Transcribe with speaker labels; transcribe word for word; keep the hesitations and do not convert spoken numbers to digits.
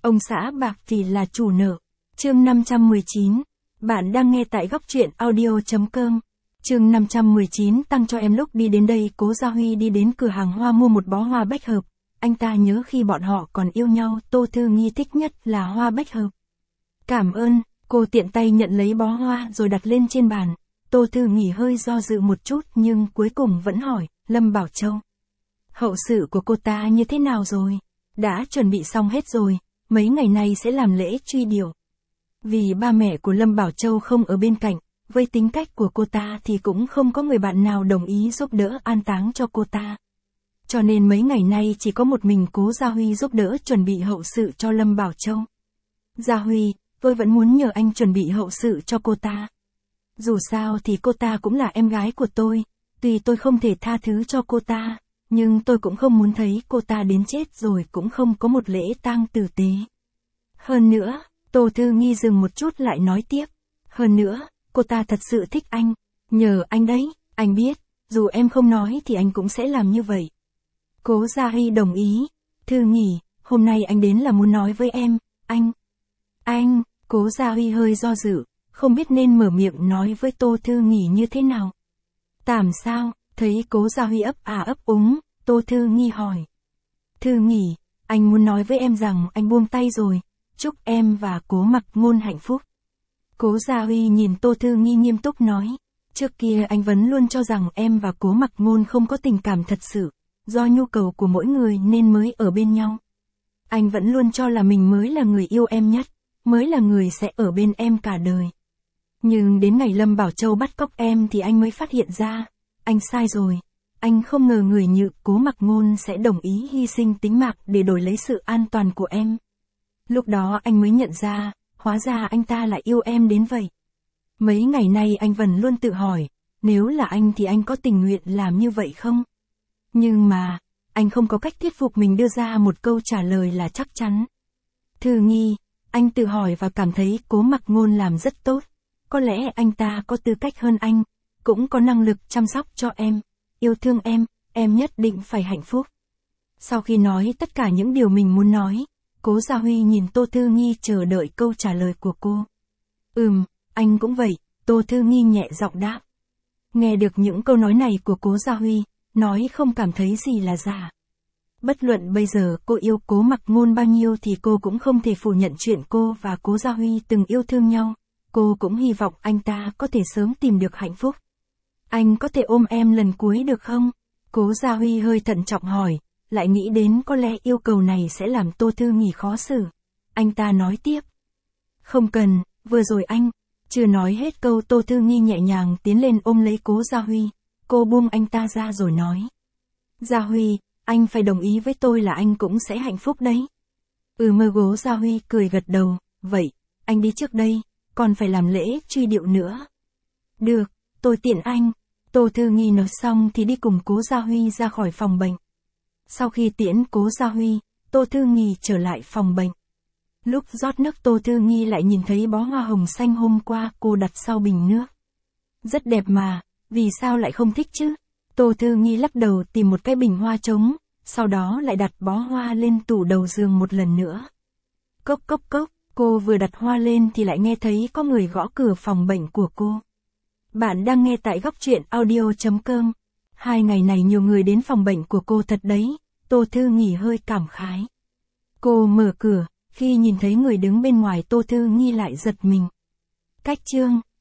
Speaker 1: Ông xã bạc vì là chủ nợ. Chương năm trăm mười chín. Bạn đang nghe tại góc truyện audio.com. Chương năm trăm mười chín tăng cho em. Lúc đi đến đây, Cố Gia Huy đi đến cửa hàng hoa mua một bó hoa bách hợp. Anh ta nhớ khi bọn họ còn yêu nhau, Tô Thư Nghi thích nhất là hoa bách hợp. Cảm ơn, cô tiện tay nhận lấy bó hoa rồi đặt lên trên bàn. Tô Thư Nghi hơi do dự một chút nhưng cuối cùng vẫn hỏi, Lâm Bảo Châu. Hậu sự của cô ta như thế nào rồi? Đã chuẩn bị xong hết rồi, mấy ngày nay sẽ làm lễ truy điệu. Vì ba mẹ của Lâm Bảo Châu không ở bên cạnh, với tính cách của cô ta thì cũng không có người bạn nào đồng ý giúp đỡ an táng cho cô ta. Cho nên mấy ngày nay chỉ có một mình Cố Gia Huy giúp đỡ chuẩn bị hậu sự cho Lâm Bảo Châu. Gia Huy, tôi vẫn muốn nhờ anh chuẩn bị hậu sự cho cô ta. Dù sao thì cô ta cũng là em gái của tôi, tuy tôi không thể tha thứ cho cô ta, nhưng tôi cũng không muốn thấy cô ta đến chết rồi cũng không có một lễ tang tử tế. Hơn nữa, Tô Thư Nghi dừng một chút lại nói tiếp. Hơn nữa, cô ta thật sự thích anh. Nhờ anh đấy, anh biết, dù em không nói thì anh cũng sẽ làm như vậy. Cố Gia Huy đồng ý. Thư Nghi, hôm nay anh đến là muốn nói với em, anh. Anh, Cố Gia Huy hơi do dự, không biết nên mở miệng nói với Tô Thư Nghi như thế nào. Tạm sao, thấy Cố Gia Huy ấp à ấp úng, Tô Thư Nghi hỏi. Thư Nghi, anh muốn nói với em rằng anh buông tay rồi, chúc em và Cố Mặc Ngôn hạnh phúc. Cố Gia Huy nhìn Tô Thư Nghi nghiêm túc nói, trước kia anh vẫn luôn cho rằng em và Cố Mặc Ngôn không có tình cảm thật sự, do nhu cầu của mỗi người nên mới ở bên nhau. Anh vẫn luôn cho là mình mới là người yêu em nhất, mới là người sẽ ở bên em cả đời. Nhưng đến ngày Lâm Bảo Châu bắt cóc em thì anh mới phát hiện ra, anh sai rồi. Anh không ngờ người như Cố Mặc Ngôn sẽ đồng ý hy sinh tính mạng để đổi lấy sự an toàn của em. Lúc đó anh mới nhận ra, hóa ra anh ta lại yêu em đến vậy. Mấy ngày nay anh vẫn luôn tự hỏi, nếu là anh thì anh có tình nguyện làm như vậy không? Nhưng mà, anh không có cách thuyết phục mình đưa ra một câu trả lời là chắc chắn. Thư Nghi, anh tự hỏi và cảm thấy Cố Mặc Ngôn làm rất tốt. Có lẽ anh ta có tư cách hơn anh, cũng có năng lực chăm sóc cho em, yêu thương em, em nhất định phải hạnh phúc. Sau khi nói tất cả những điều mình muốn nói, Cố Gia Huy nhìn Tô Thư Nghi chờ đợi câu trả lời của cô. Ừm, anh cũng vậy, Tô Thư Nghi nhẹ giọng đáp. Nghe được những câu nói này của Cố Gia Huy, nói không cảm thấy gì là giả. Bất luận bây giờ cô yêu Cố Mặc Ngôn bao nhiêu thì cô cũng không thể phủ nhận chuyện cô và Cố Gia Huy từng yêu thương nhau. Cô cũng hy vọng anh ta có thể sớm tìm được hạnh phúc. Anh có thể ôm em lần cuối được không? Cố Gia Huy hơi thận trọng hỏi, lại nghĩ đến có lẽ yêu cầu này sẽ làm Tô Thư Nghi khó xử. Anh ta nói tiếp. Không cần, vừa rồi anh, chưa nói hết câu Tô Thư Nghi nhẹ nhàng tiến lên ôm lấy Cố Gia Huy. Cô buông anh ta ra rồi nói. Gia Huy, anh phải đồng ý với tôi là anh cũng sẽ hạnh phúc đấy. Ừ mơ Cố Gia Huy cười gật đầu, vậy, anh đi trước đây, còn phải làm lễ truy điệu nữa. Được, tôi tiện anh. Tô Thư Nghi nói xong thì đi cùng Cố Gia Huy ra khỏi phòng bệnh. Sau khi tiễn Cố Gia Huy, Tô Thư Nghi trở lại phòng bệnh. Lúc rót nước Tô Thư Nghi lại nhìn thấy bó hoa hồng xanh hôm qua cô đặt sau bình nước. Rất đẹp mà, vì sao lại không thích chứ? Tô Thư Nghi lắc đầu tìm một cái bình hoa trống, sau đó lại đặt bó hoa lên tủ đầu giường một lần nữa. Cốc cốc cốc, cô vừa đặt hoa lên thì lại nghe thấy có người gõ cửa phòng bệnh của cô. Bạn đang nghe tại góc truyện audio.com. Hai ngày này nhiều người đến phòng bệnh của cô thật đấy, Tô Thư Nghi hơi cảm khái. Cô mở cửa, khi nhìn thấy người đứng bên ngoài Tô Thư Nghi lại giật mình. Cách chương